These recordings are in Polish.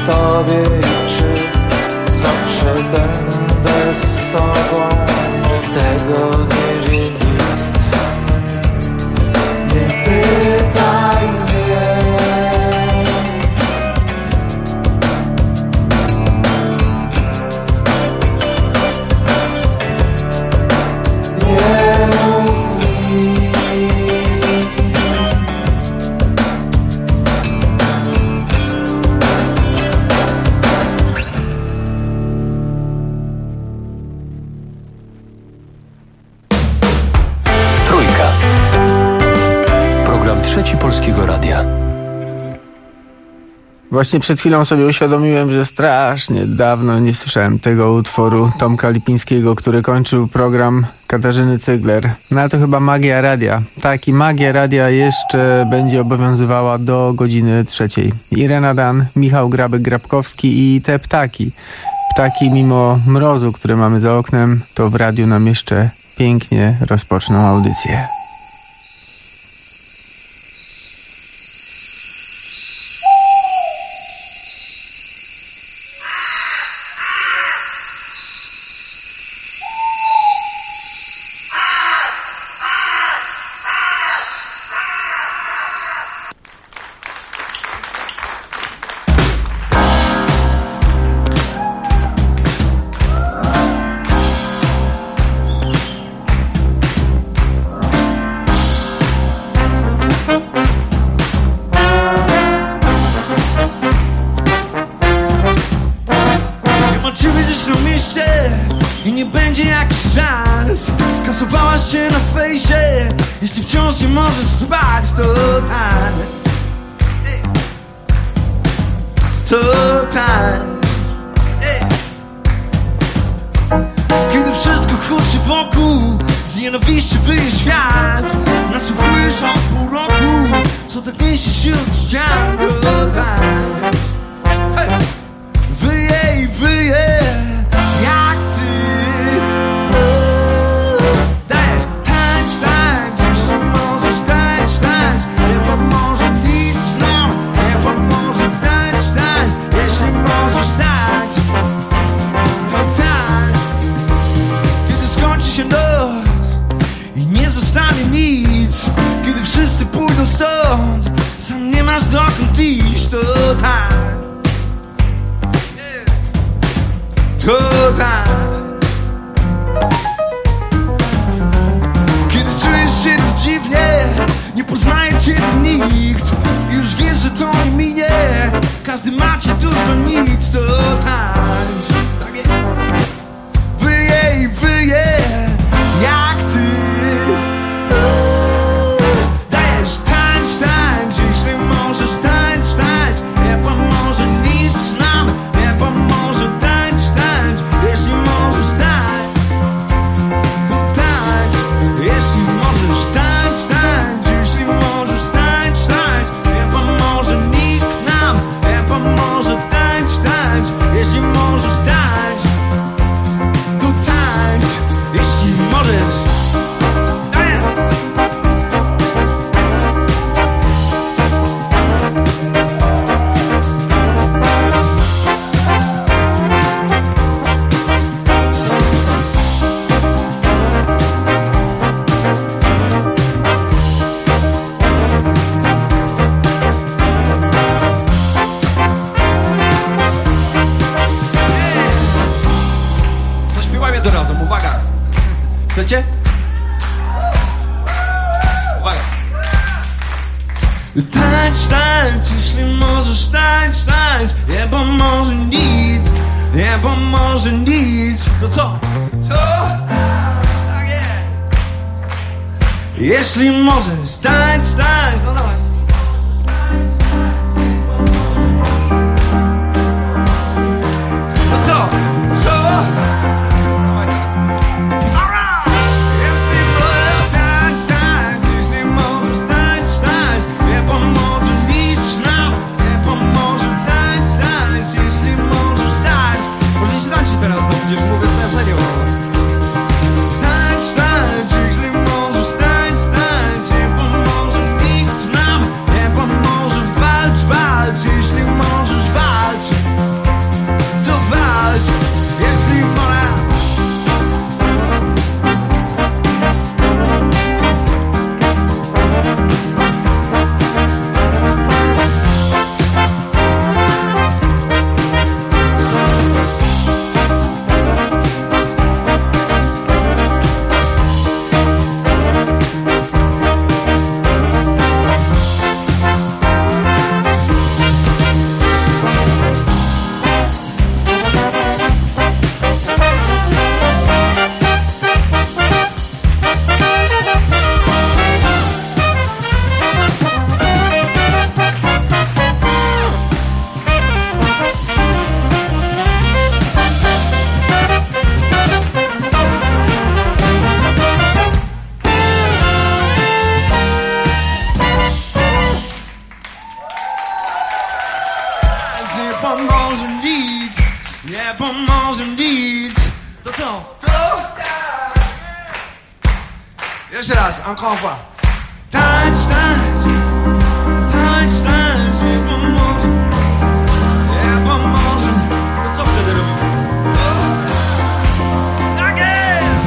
tobie, czy zawsze będę z tobą, tego nie wiem nic. Nie pytaj mnie. Nie mów mi. Trzeci Polskiego Radia. Właśnie przed chwilą sobie uświadomiłem, że strasznie dawno nie słyszałem tego utworu Tomka Lipińskiego, który kończył program Katarzyny Cygler. No ale to chyba magia radia. Tak, i magia radia jeszcze będzie obowiązywała do godziny 3. Irena Dan, Michał Grabek-Grabkowski i te ptaki. Ptaki mimo mrozu, który mamy za oknem, to w radiu nam jeszcze pięknie rozpoczną audycję. Jeśli wciąż nie możesz spać, to tak. To tak. Kiedy wszystko huczy wokół, z nienawiści wyje świat, nasłuchujesz od pół roku, co tak niesie sił ścian. To tak. Wyje i wyje, jak ty. Kiedy wszyscy pójdą stąd, sam nie masz dokąd iść, to tak. To tak. Kiedy czujesz się tu dziwnie, nie poznaje cię nikt, już wiesz, że to nie minie, każdy ma cię tu za nic, to tak. Wyje i wyje, jak ty. Chcecie? Uwaga! Tańcz, tańcz, jeśli możesz, tańcz, tańcz. Nie pomoże nic, nie pomoże nic. To co? Co? Tak jest. Jeśli możesz, tańcz, tańcz. No dawaj. No co? Co? Mówię na serio. Tańcz, tańcz, jeśli możesz, tańcz, tańcz. Nie pomoże nikt nam, nie pomoże nic, nie pomoże nic. To co? To? Jeszcze raz, encore fois. Tańcz, tańcz, tańcz, tańcz, nie pomoże, nie pomoże. To co wtedy robimy? Tak jest!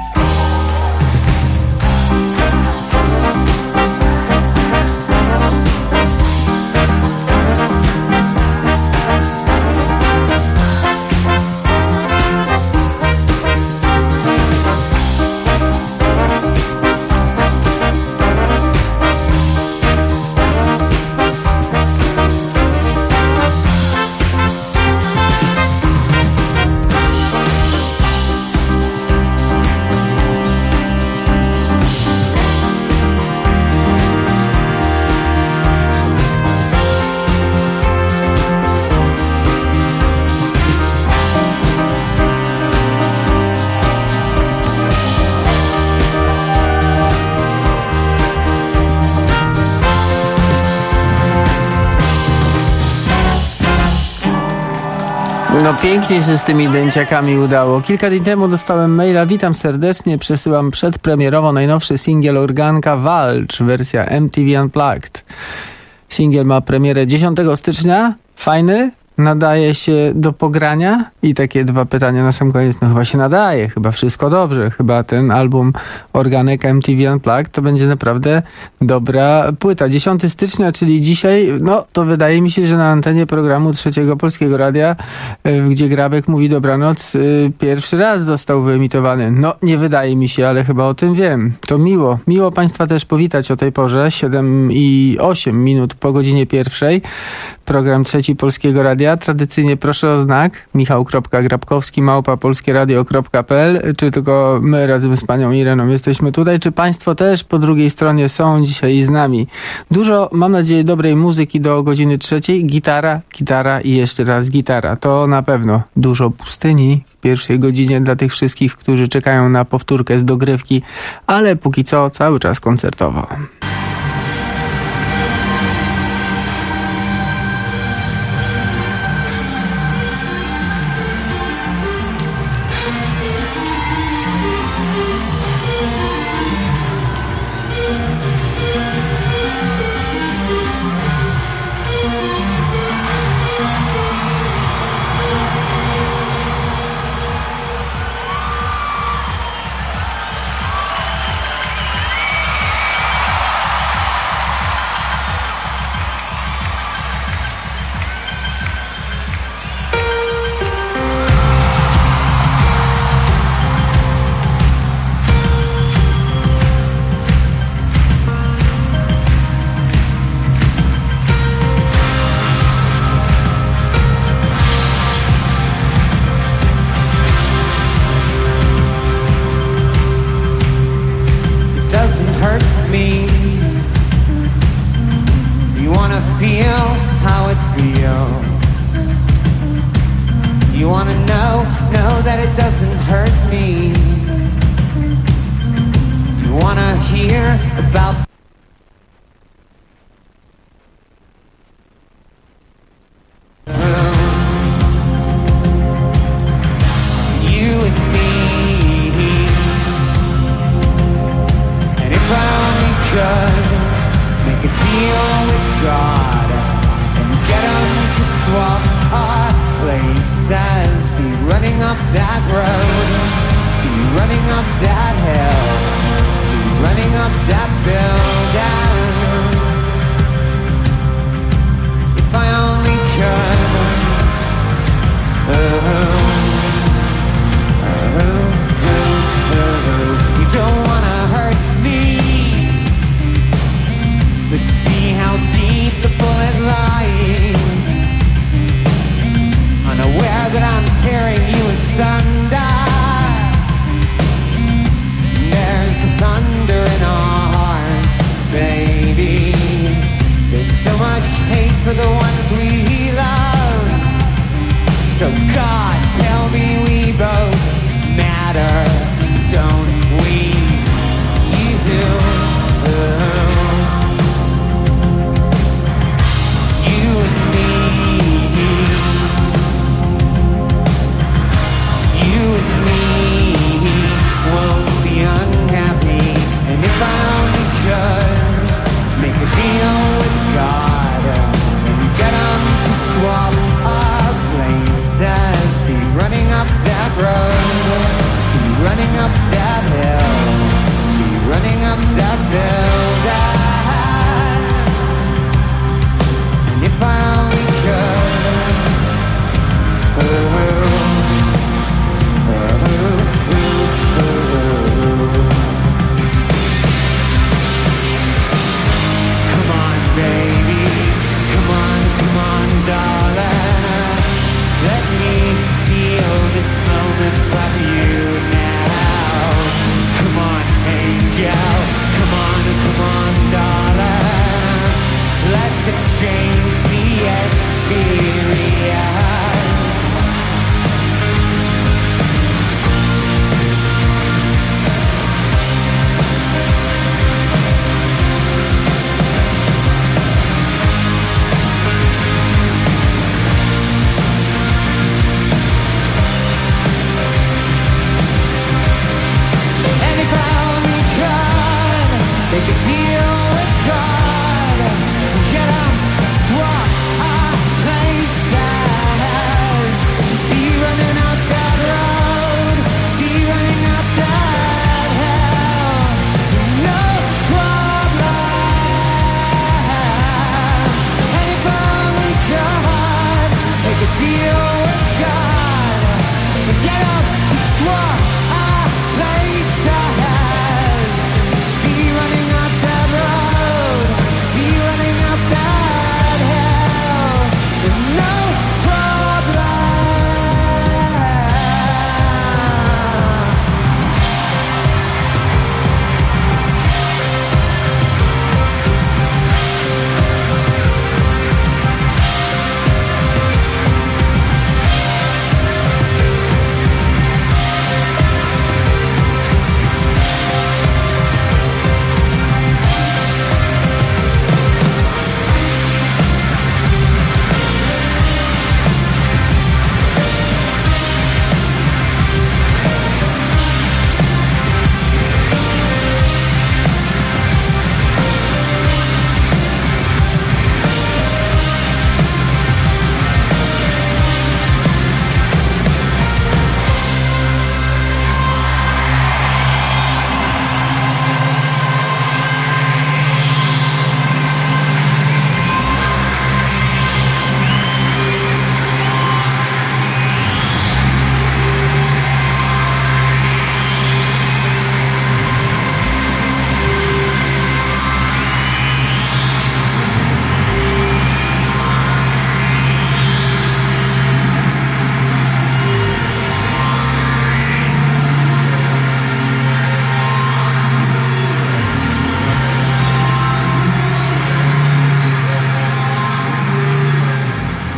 No pięknie się z tymi dęciakami udało. Kilka dni temu dostałem maila. Witam serdecznie, przesyłam przedpremierowo najnowszy singiel Organka Walcz, wersja MTV Unplugged. Singiel ma premierę 10 stycznia. Fajny? Nadaje się do pogrania? I takie dwa pytania na sam koniec. No chyba się nadaje, chyba wszystko dobrze. Chyba ten album Organek MTV Unplugged to będzie naprawdę dobra płyta. 10 stycznia, czyli dzisiaj, no to wydaje mi się, że na antenie programu Trzeciego Polskiego Radia, gdzie Grabek mówi dobranoc, pierwszy raz został wyemitowany. No nie wydaje mi się, ale chyba o tym wiem. To miło. Miło Państwa też powitać o tej porze. 7 i 8 minut po godzinie 1. Program Trzeci Polskiego Radia. Tradycyjnie proszę o znak michał.grabkowski@polskieradio.pl. Czy tylko my razem z panią Ireną jesteśmy tutaj, czy państwo też po drugiej stronie są dzisiaj z nami. Dużo, mam nadzieję, dobrej muzyki do godziny 3. Gitara i jeszcze raz gitara. To na pewno dużo pustyni w pierwszej godzinie dla tych wszystkich, którzy czekają na powtórkę z dogrywki, ale póki co cały czas koncertowo.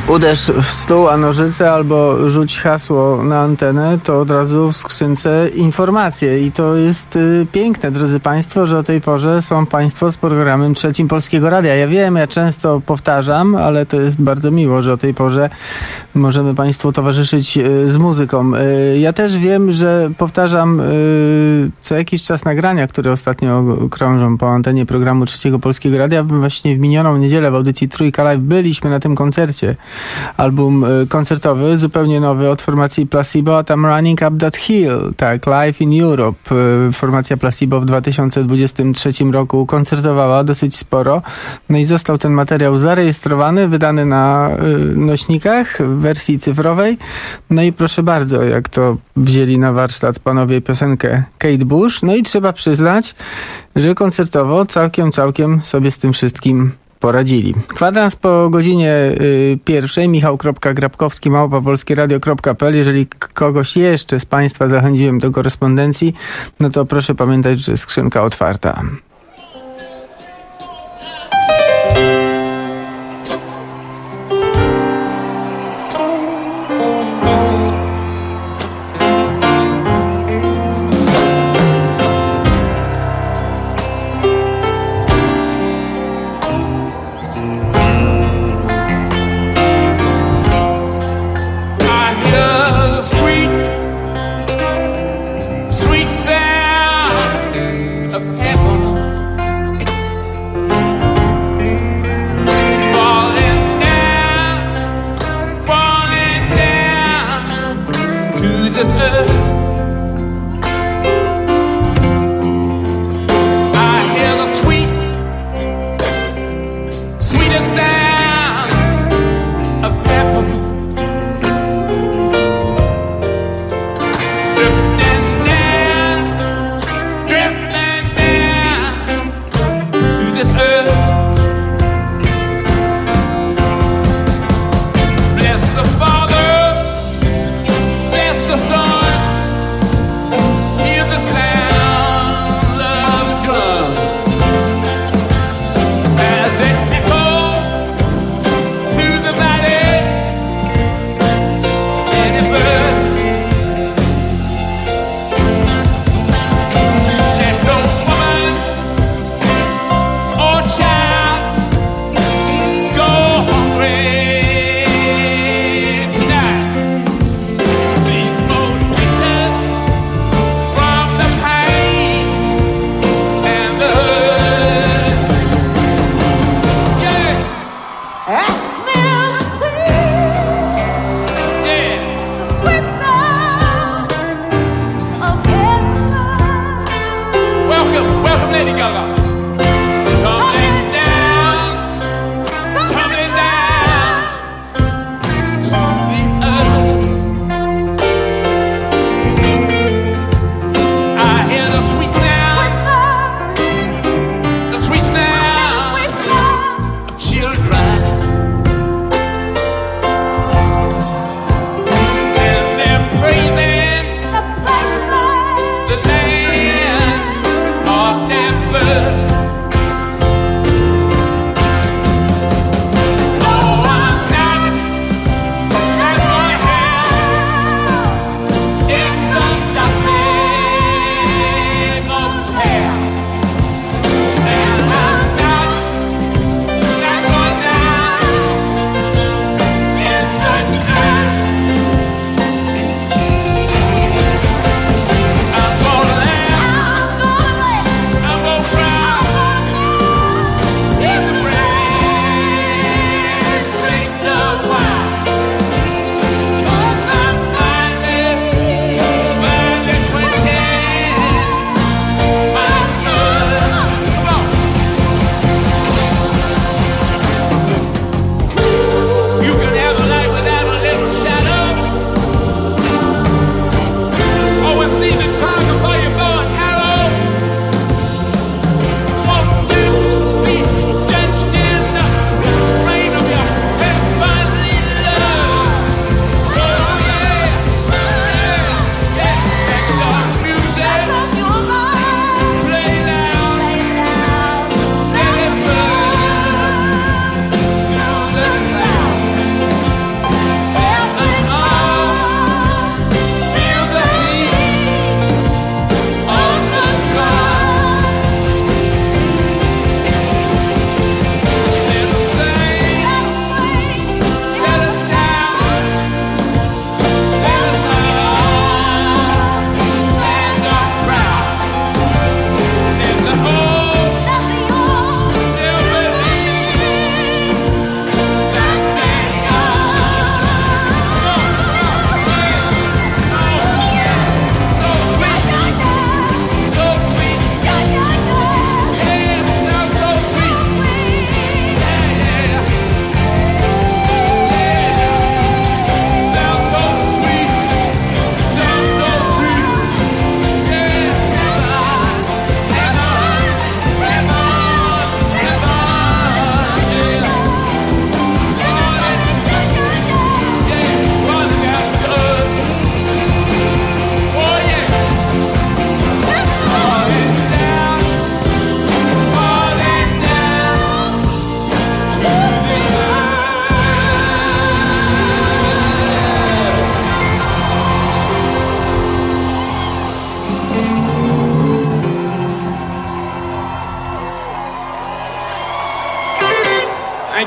uderz w stół, a nożyce, albo rzuć hasło na antenę, to od razu w skrzynce informacje. I to jest piękne, drodzy Państwo, że o tej porze są Państwo z programem Trzecim Polskiego Radia. Ja wiem, ja często powtarzam, ale to jest bardzo miło, że o tej porze możemy Państwu towarzyszyć z muzyką. Ja też wiem, że powtarzam co jakiś czas nagrania, które ostatnio krążą po antenie programu Trzeciego Polskiego Radia. Właśnie w minioną niedzielę w audycji Trójka Live byliśmy na tym koncercie. Album koncertowy, zupełnie nowy od formacji Placebo, a tam Running Up That Hill, tak, Live in Europe. Formacja Placebo w 2023 roku koncertowała dosyć sporo. No i został ten materiał zarejestrowany, wydany na nośnikach w wersji cyfrowej. No i proszę bardzo, jak to wzięli na warsztat panowie piosenkę Kate Bush. No i trzeba przyznać, że koncertowo całkiem sobie z tym wszystkim poradzili. Kwadrans po godzinie 1. michał.grabkowski@polskieradio.pl. Jeżeli kogoś jeszcze z Państwa zachęciłem do korespondencji, no to proszę pamiętać, że skrzynka otwarta. Sweet sound of heaven.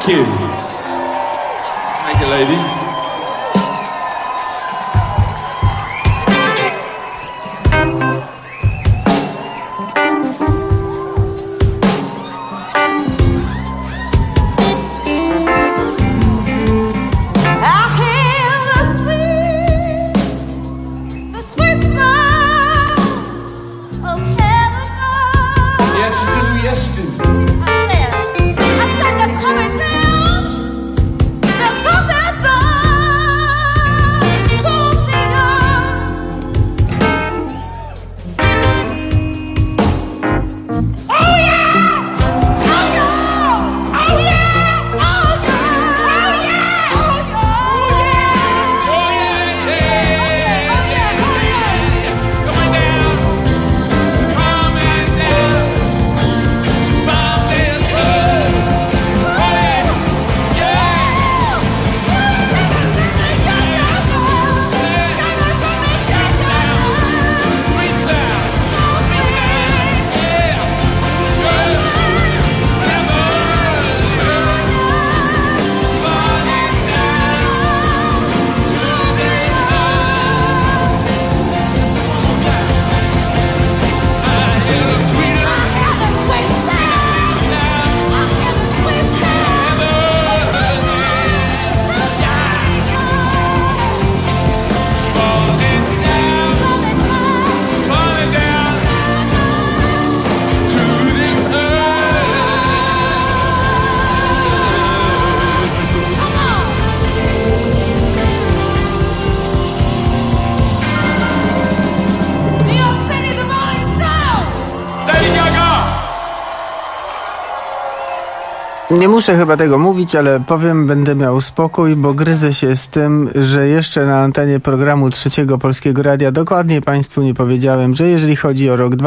Thank you. Thank you, lady. Nie muszę chyba tego mówić, ale powiem, będę miał spokój, bo gryzę się z tym, że jeszcze na antenie programu Trzeciego Polskiego Radia dokładnie Państwu nie powiedziałem, że jeżeli chodzi o rok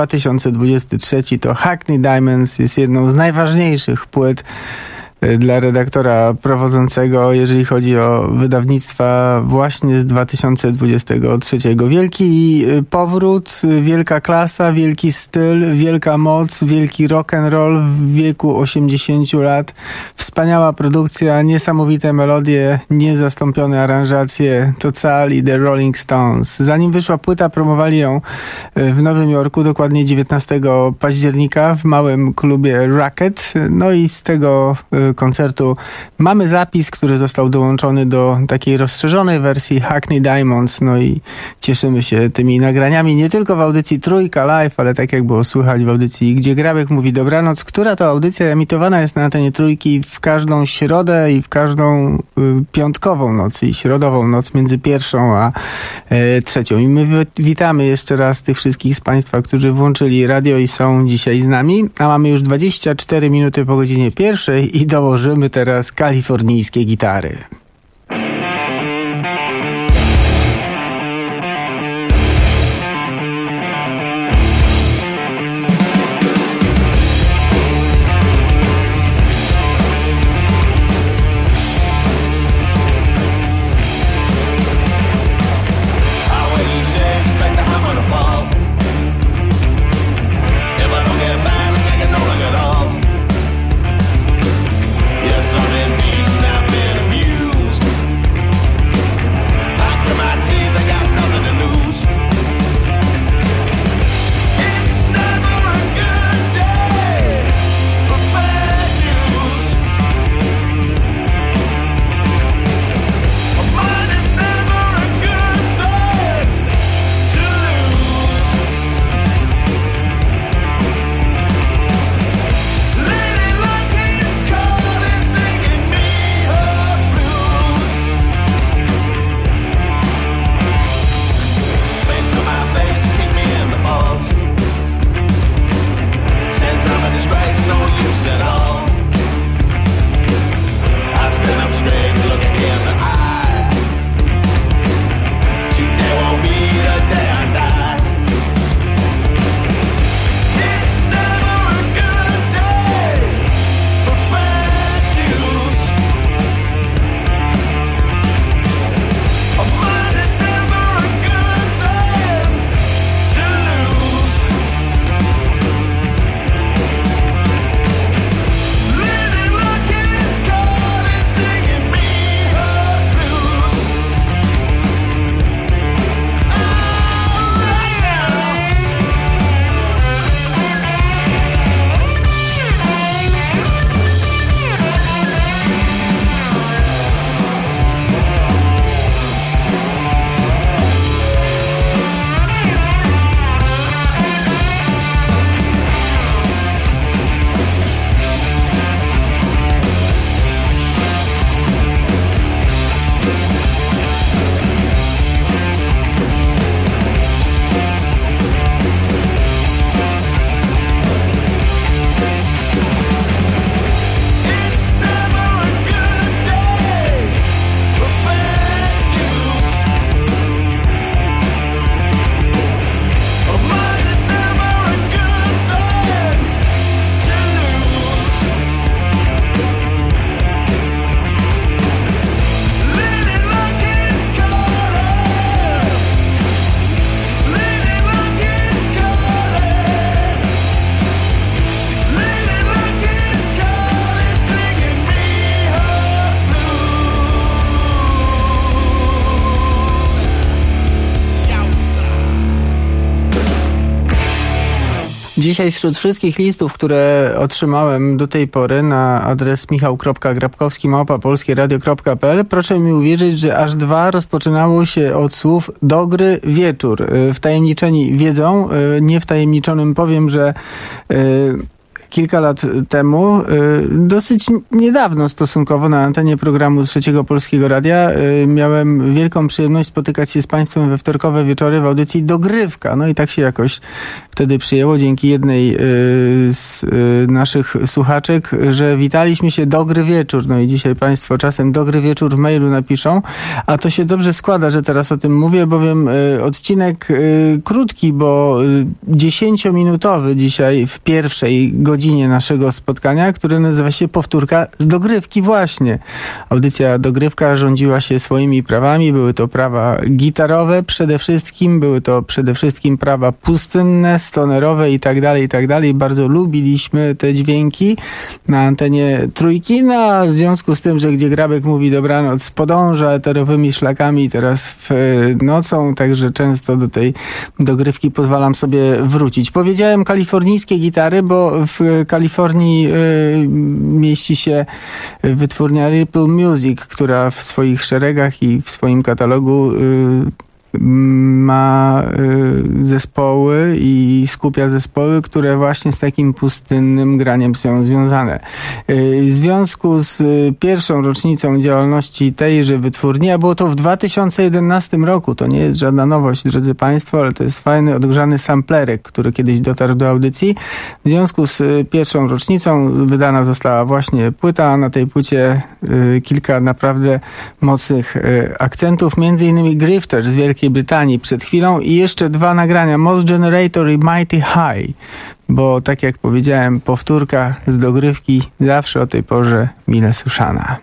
2023, to Hackney Diamonds jest jedną z najważniejszych płyt dla redaktora prowadzącego, jeżeli chodzi o wydawnictwa właśnie z 2023. Wielki powrót, wielka klasa, wielki styl, wielka moc, wielki rock'n'roll w wieku 80 lat. Wspaniała produkcja, niesamowite melodie, niezastąpione aranżacje, to cali The Rolling Stones. Zanim wyszła płyta, promowali ją w Nowym Jorku, dokładnie 19 października w małym klubie Racket. No i z tego koncertu mamy zapis, który został dołączony do takiej rozszerzonej wersji Hackney Diamonds. No i cieszymy się tymi nagraniami nie tylko w audycji Trójka Live, ale tak jak było słychać w audycji Gdzie Grabek mówi dobranoc, która to audycja emitowana jest na antenie Trójki w każdą środę i w każdą piątkową noc i środową noc między pierwszą a trzecią. I my witamy jeszcze raz tych wszystkich z Państwa, którzy włączyli radio i są dzisiaj z nami, a mamy już 24 minuty po godzinie pierwszej i dołożymy teraz kalifornijskie gitary. Yes, I'm in need, I've been abused. Dzisiaj wśród wszystkich listów, które otrzymałem do tej pory na adres michał.grabkowski@polskieradio.pl, proszę mi uwierzyć, że aż 2 rozpoczynało się od słów dobry wieczór. Wtajemniczeni wiedzą, niewtajemniczonym powiem, że kilka lat temu, dosyć niedawno stosunkowo na antenie programu Trzeciego Polskiego Radia, miałem wielką przyjemność spotykać się z Państwem we wtorkowe wieczory w audycji Dogrywka. No i tak się jakoś wtedy przyjęło, dzięki jednej z naszych słuchaczek, że witaliśmy się dobry wieczór. No i dzisiaj Państwo czasem dobry wieczór w mailu napiszą, a to się dobrze składa, że teraz o tym mówię, bowiem odcinek krótki, bo 10-minutowy dzisiaj w pierwszej godzinie naszego spotkania, które nazywa się Powtórka z Dogrywki właśnie. Audycja Dogrywka rządziła się swoimi prawami. Były to prawa gitarowe przede wszystkim, były to przede wszystkim prawa pustynne, stonerowe i tak dalej. Bardzo lubiliśmy te dźwięki na antenie Trójki, no a w związku z tym, że gdzie Grabek mówi dobranoc, podąża eterowymi szlakami teraz nocą, także często do tej dogrywki pozwalam sobie wrócić. Powiedziałem kalifornijskie gitary, bo w Kalifornii mieści się wytwórnia Ripple Music, która w swoich szeregach i w swoim katalogu ma zespoły i skupia zespoły, które właśnie z takim pustynnym graniem są związane. W związku z pierwszą rocznicą działalności tejże wytwórni, a było to w 2011 roku, to nie jest żadna nowość, drodzy Państwo, ale to jest fajny, odgrzany samplerek, który kiedyś dotarł do audycji. W związku z pierwszą rocznicą wydana została właśnie płyta, a na tej płycie kilka naprawdę mocnych akcentów, między innymi Grifter z Wielkiej Brytanii przed chwilą i jeszcze 2 nagrania, Most Generator i Mighty High, bo tak jak powiedziałem, powtórka z dogrywki zawsze o tej porze mile słyszana.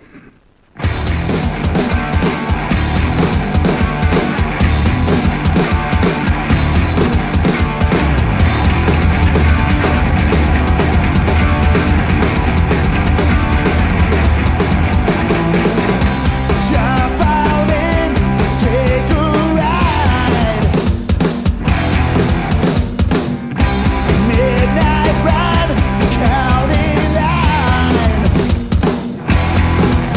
Midnight run, county line.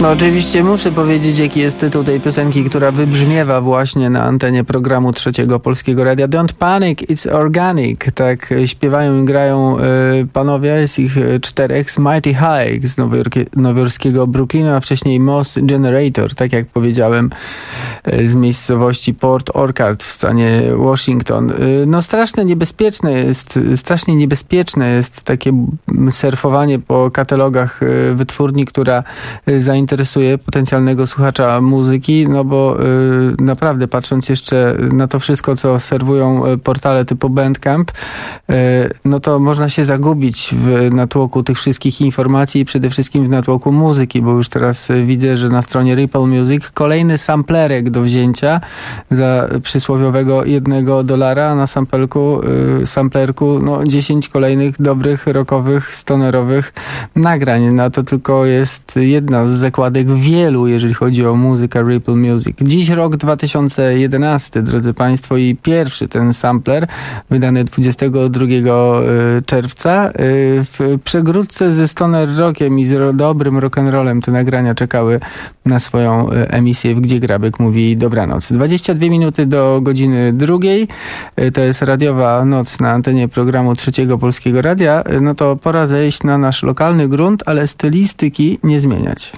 No oczywiście muszę powiedzieć, jaki jest tytuł tej piosenki, która wybrzmiewa właśnie na antenie programu Trzeciego Polskiego Radia. Don't Panic, It's Organic. Tak śpiewają i grają panowie, jest ich 4 z Mighty High z nowojorskiego Brooklynu, a wcześniej Moss Generator, tak jak powiedziałem, z miejscowości Port Orchard w stanie Washington. No strasznie niebezpieczne jest takie surfowanie po katalogach wytwórni, która zainteresuje potencjalnego słuchacza muzyki, no bo naprawdę patrząc jeszcze na to wszystko, co serwują portale typu Bandcamp, no to można się zagubić w natłoku tych wszystkich informacji i przede wszystkim w natłoku muzyki, bo już teraz widzę, że na stronie Ripple Music kolejny samplerek do wzięcia za przysłowiowego $1 na samplerku, no 10 kolejnych dobrych, rockowych, stonerowych nagrań. No to tylko jest jedna z zakładek wielu, jeżeli chodzi o muzykę Ripple Music. Dziś rok 2011, drodzy Państwo, i pierwszy ten sampler, wydany 22 czerwca. W przegródce ze stoner rockiem i z dobrym rock'n'rollem te nagrania czekały na swoją emisję w Gdzie Grabek mówi dobranoc. 22 minuty do godziny 2. To jest radiowa noc na antenie programu Trzeciego Polskiego Radia. No to pora zejść na nasz lokalny grunt, ale stylistyki nie zmieniać.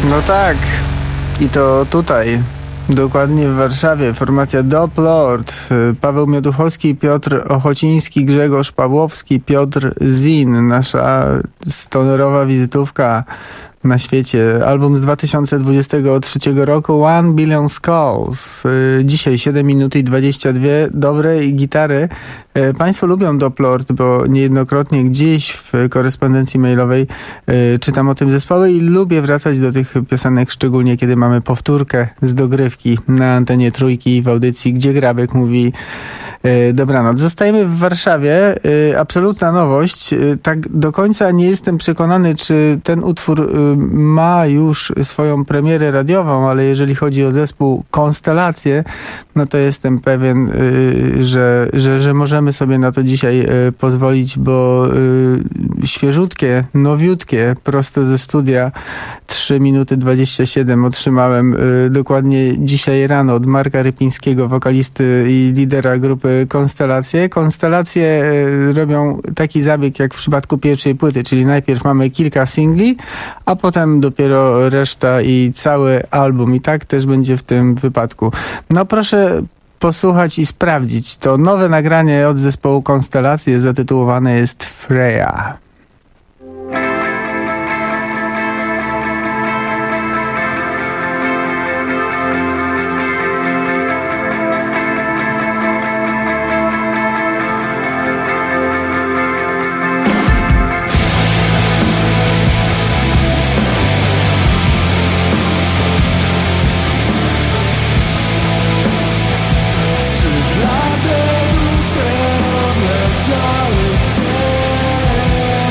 No tak, i to tutaj, dokładnie w Warszawie, formacja Doplord, Paweł Mioduchowski, Piotr Ochociński, Grzegorz Pawłowski, Piotr Zin, nasza stonerowa wizytówka na świecie. Album z 2023 roku, 1 Billion Skulls. Dzisiaj 7 minut i 22 dobrej gitary. Państwo lubią Doplord, bo niejednokrotnie gdzieś w korespondencji mailowej czytam o tym zespole i lubię wracać do tych piosenek, szczególnie kiedy mamy powtórkę z dogrywki na antenie Trójki w audycji Gdzie Grabek mówi dobranoc. Zostajemy w Warszawie. Absolutna nowość. Tak do końca nie jestem przekonany, czy ten utwór ma już swoją premierę radiową, ale jeżeli chodzi o zespół Konstelacje, no to jestem pewien, że możemy sobie na to dzisiaj pozwolić, bo świeżutkie, nowiutkie, prosto ze studia 3 minuty 27 otrzymałem dokładnie dzisiaj rano od Marka Rypińskiego, wokalisty i lidera grupy Konstelacje. Konstelacje robią taki zabieg jak w przypadku pierwszej płyty, czyli najpierw mamy kilka singli, a potem dopiero reszta i cały album. I tak też będzie w tym wypadku. No proszę posłuchać i sprawdzić. To nowe nagranie od zespołu Konstelacje zatytułowane jest Freya. Skrzydlate dusze odleciały gdzieś.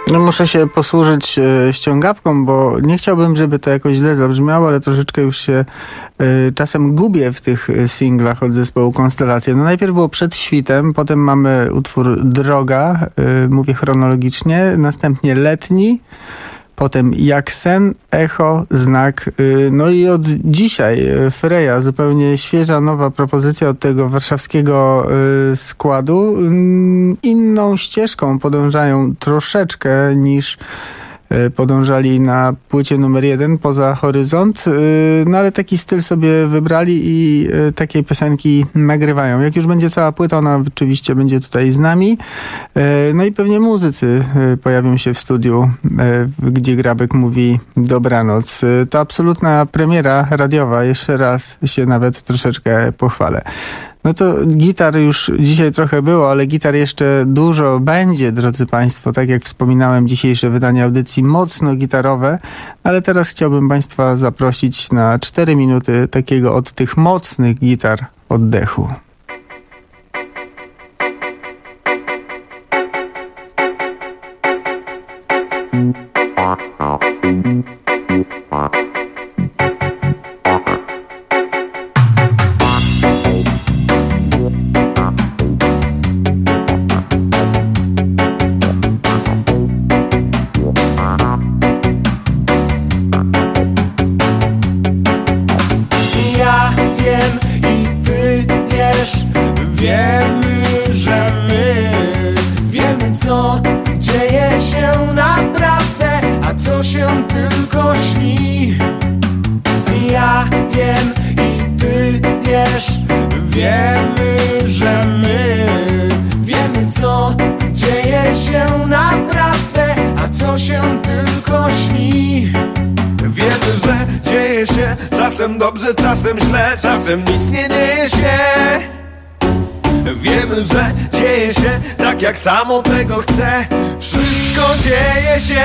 No muszę się posłużyć ściągawką, bo nie chciałbym, żeby to jakoś źle zabrzmiało, ale troszeczkę już się czasem gubię w tych singlach od zespołu Konstelacja. No najpierw było Przed świtem, potem mamy utwór Droga, mówię chronologicznie, następnie Letni, potem Jak sen, Echo, Znak. No i od dzisiaj Freja, zupełnie świeża, nowa propozycja od tego warszawskiego składu. Inną ścieżką podążają troszeczkę niż podążali na płycie numer 1 Poza horyzont, no ale taki styl sobie wybrali i takie piosenki nagrywają. Jak już będzie cała płyta, ona oczywiście będzie tutaj z nami. No i pewnie muzycy pojawią się w studiu, gdzie Grabek mówi dobranoc. To absolutna premiera radiowa, jeszcze raz się nawet troszeczkę pochwalę. No to gitar już dzisiaj trochę było, ale gitar jeszcze dużo będzie, drodzy Państwo. Tak jak wspominałem, dzisiejsze wydanie audycji mocno gitarowe, ale teraz chciałbym Państwa zaprosić na 4 minuty takiego od tych mocnych gitar oddechu. Dobrze, czasem źle, czasem nic nie dzieje się. Wiemy, że dzieje się tak, jak samo tego chce. Wszystko dzieje się.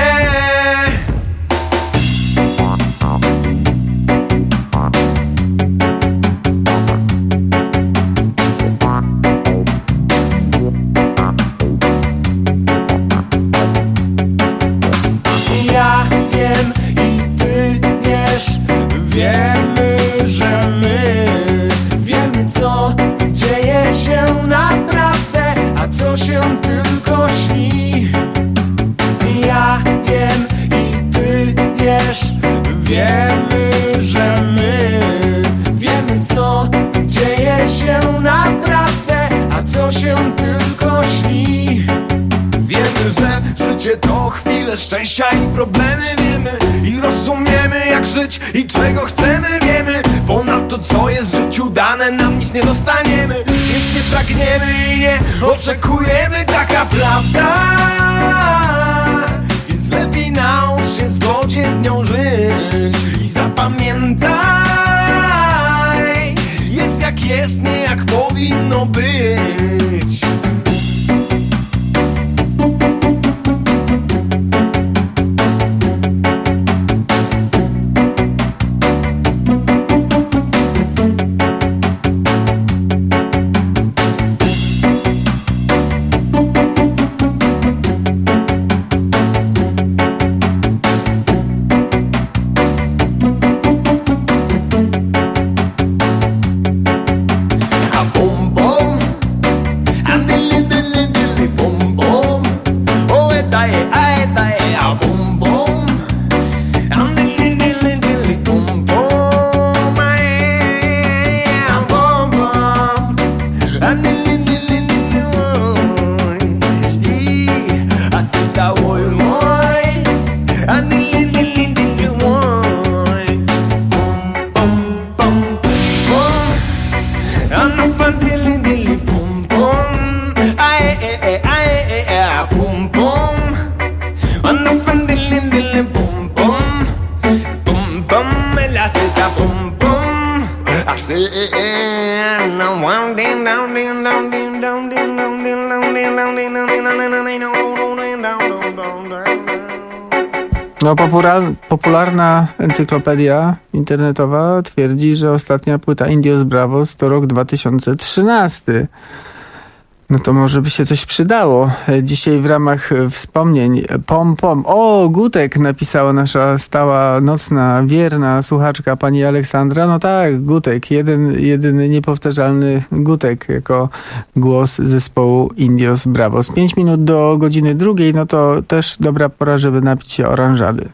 Ja wiem i ty wiesz, wiemy, że my wiemy, co dzieje się naprawdę, a co się tylko śni. Ja wiem i ty wiesz, wiemy, że my wiemy, co dzieje się naprawdę, a co się tylko śni. Wiemy, że życie to chwile szczęścia i problemy wiemy i rozumiemy, jak żyć i czego chcemy wiemy. Ponad to, co jest w życiu dane, nam nic nie dostaniemy, więc nie pragniemy i nie oczekujemy, taka prawda. Więc lepiej naucz się w zgodzie z nią żyć i zapamiętaj, jest jak jest, nie jak powinno być. No, popularna encyklopedia internetowa twierdzi, że ostatnia płyta Indios Bravos to rok 2013. No to może by się coś przydało. Dzisiaj w ramach wspomnień Pom Pom. O, Gutek napisała nasza stała, nocna, wierna słuchaczka pani Aleksandra. No tak, Gutek. Jedyny niepowtarzalny Gutek jako głos zespołu Indios Bravos. 5 minut do godziny 2, no to też dobra pora, żeby napić się oranżady.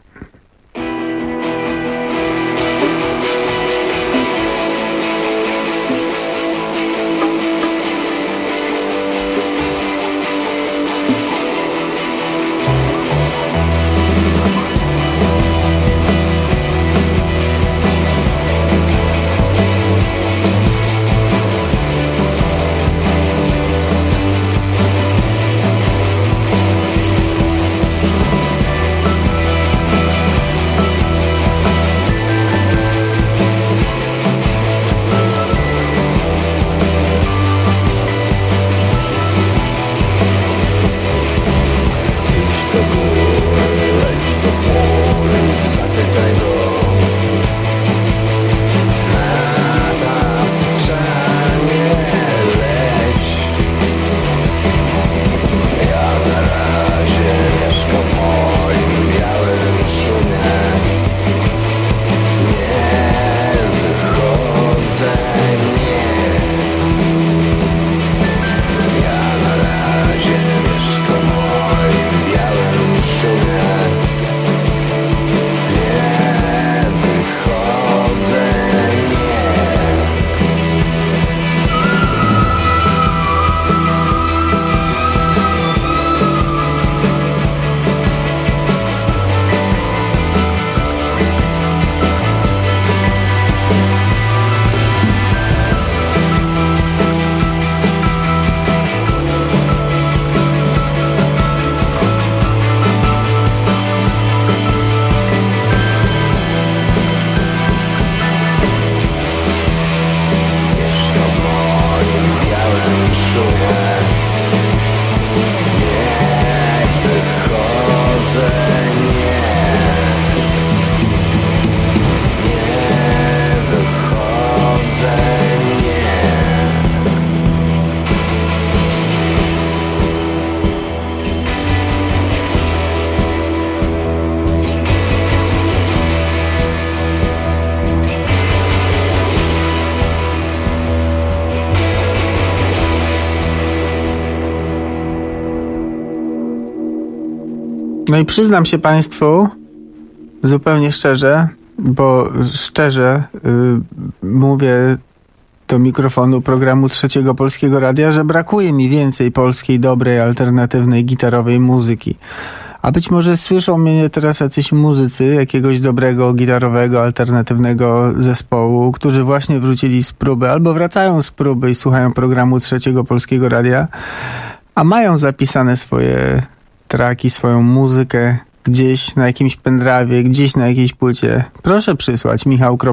No i przyznam się Państwu zupełnie szczerze, bo szczerze mówię do mikrofonu programu Trzeciego Polskiego Radia, że brakuje mi więcej polskiej, dobrej, alternatywnej, gitarowej muzyki. A być może słyszą mnie teraz jacyś muzycy jakiegoś dobrego, gitarowego, alternatywnego zespołu, którzy właśnie wrócili z próby albo wracają z próby i słuchają programu Trzeciego Polskiego Radia, a mają zapisane swoje traki, swoją muzykę gdzieś na jakimś pendrive'ie, gdzieś na jakiejś płycie. Proszę przysłać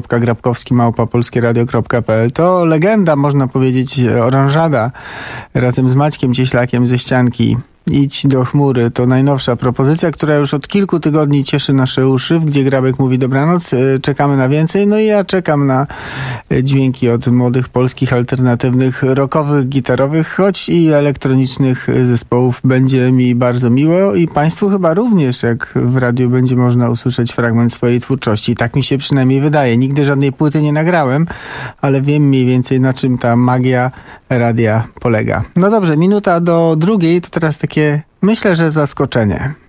michał.grabkowski@polskieradio.pl. To legenda, można powiedzieć, oranżada razem z Maćkiem Cieślakiem ze Ścianki. Idź do chmury. To najnowsza propozycja, która już od kilku tygodni cieszy nasze uszy, gdzie Grabek mówi dobranoc. Czekamy na więcej. No i ja czekam na dźwięki od młodych polskich, alternatywnych, rockowych, gitarowych, choć i elektronicznych zespołów. Będzie mi bardzo miło i Państwu chyba również, jak w radiu będzie można usłyszeć fragment swojej twórczości. Tak mi się przynajmniej wydaje. Nigdy żadnej płyty nie nagrałem, ale wiem mniej więcej, na czym ta magia radia polega. No dobrze, minuta do 2, to teraz takie, myślę, że zaskoczenie.